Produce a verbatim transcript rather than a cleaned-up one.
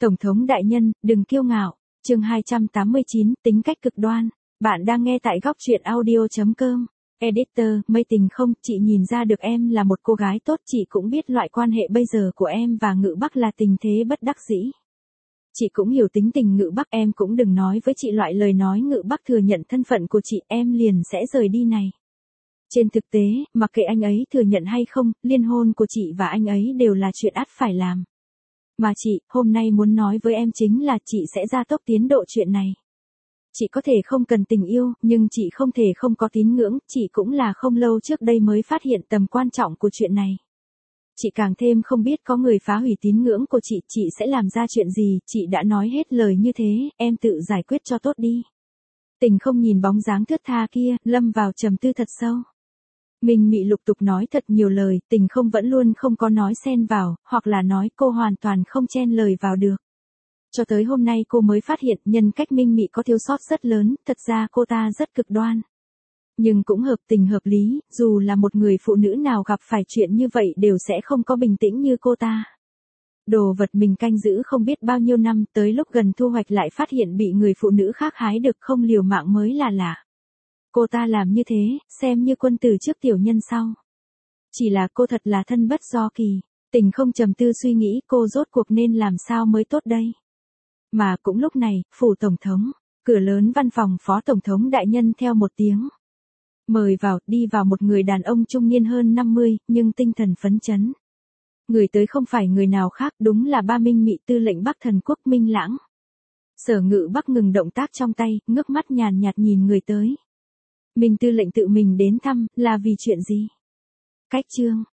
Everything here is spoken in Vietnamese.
Tổng thống đại nhân, đừng kiêu ngạo. Chương hai trăm tám mươi chín, tính cách cực đoan. Bạn đang nghe tại góc truyện audio chấm com. Editor, mây tình không, chị nhìn ra được em là một cô gái tốt, chị cũng biết loại quan hệ bây giờ của em và Ngự Bắc là tình thế bất đắc dĩ. Chị cũng hiểu tính tình Ngự Bắc, em cũng đừng nói với chị loại lời nói Ngự Bắc thừa nhận thân phận của chị, em liền sẽ rời đi này. Trên thực tế, mặc kệ anh ấy thừa nhận hay không, liên hôn của chị và anh ấy đều là chuyện ắt phải làm. Mà chị, hôm nay muốn nói với em chính là chị sẽ gia tốc tiến độ chuyện này. Chị có thể không cần tình yêu, nhưng chị không thể không có tín ngưỡng, chị cũng là không lâu trước đây mới phát hiện tầm quan trọng của chuyện này. Chị càng thêm không biết có người phá hủy tín ngưỡng của chị, chị sẽ làm ra chuyện gì, chị đã nói hết lời như thế, em tự giải quyết cho tốt đi. Tình không nhìn bóng dáng thướt tha kia, lâm vào trầm tư thật sâu. Minh Mị lục tục nói thật nhiều lời, Tình không vẫn luôn không có nói xen vào, hoặc là nói cô hoàn toàn không chen lời vào được. Cho tới hôm nay cô mới phát hiện nhân cách Minh Mị có thiếu sót rất lớn, thật ra cô ta rất cực đoan. Nhưng cũng hợp tình hợp lý, dù là một người phụ nữ nào gặp phải chuyện như vậy đều sẽ không có bình tĩnh như cô ta. Đồ vật mình canh giữ không biết bao nhiêu năm, tới lúc gần thu hoạch lại phát hiện bị người phụ nữ khác hái được, không liều mạng mới là lạ. Cô ta làm như thế, xem như quân tử trước tiểu nhân sau. Chỉ là cô thật là thân bất do kỳ. Tình không trầm tư suy nghĩ cô rốt cuộc nên làm sao mới tốt đây. Mà cũng lúc này, phủ tổng thống, cửa lớn văn phòng phó tổng thống đại nhân theo một tiếng. Mời vào, đi vào một người đàn ông trung niên hơn năm mươi, nhưng tinh thần phấn chấn. Người tới không phải người nào khác, đúng là ba Minh Mị tư lệnh Bắc Thần Quốc Minh Lãng. Sở Ngự Bắc ngừng động tác trong tay, ngước mắt nhàn nhạt nhìn người tới. Minh tư lệnh tự mình đến thăm, là vì chuyện gì? Cách chương,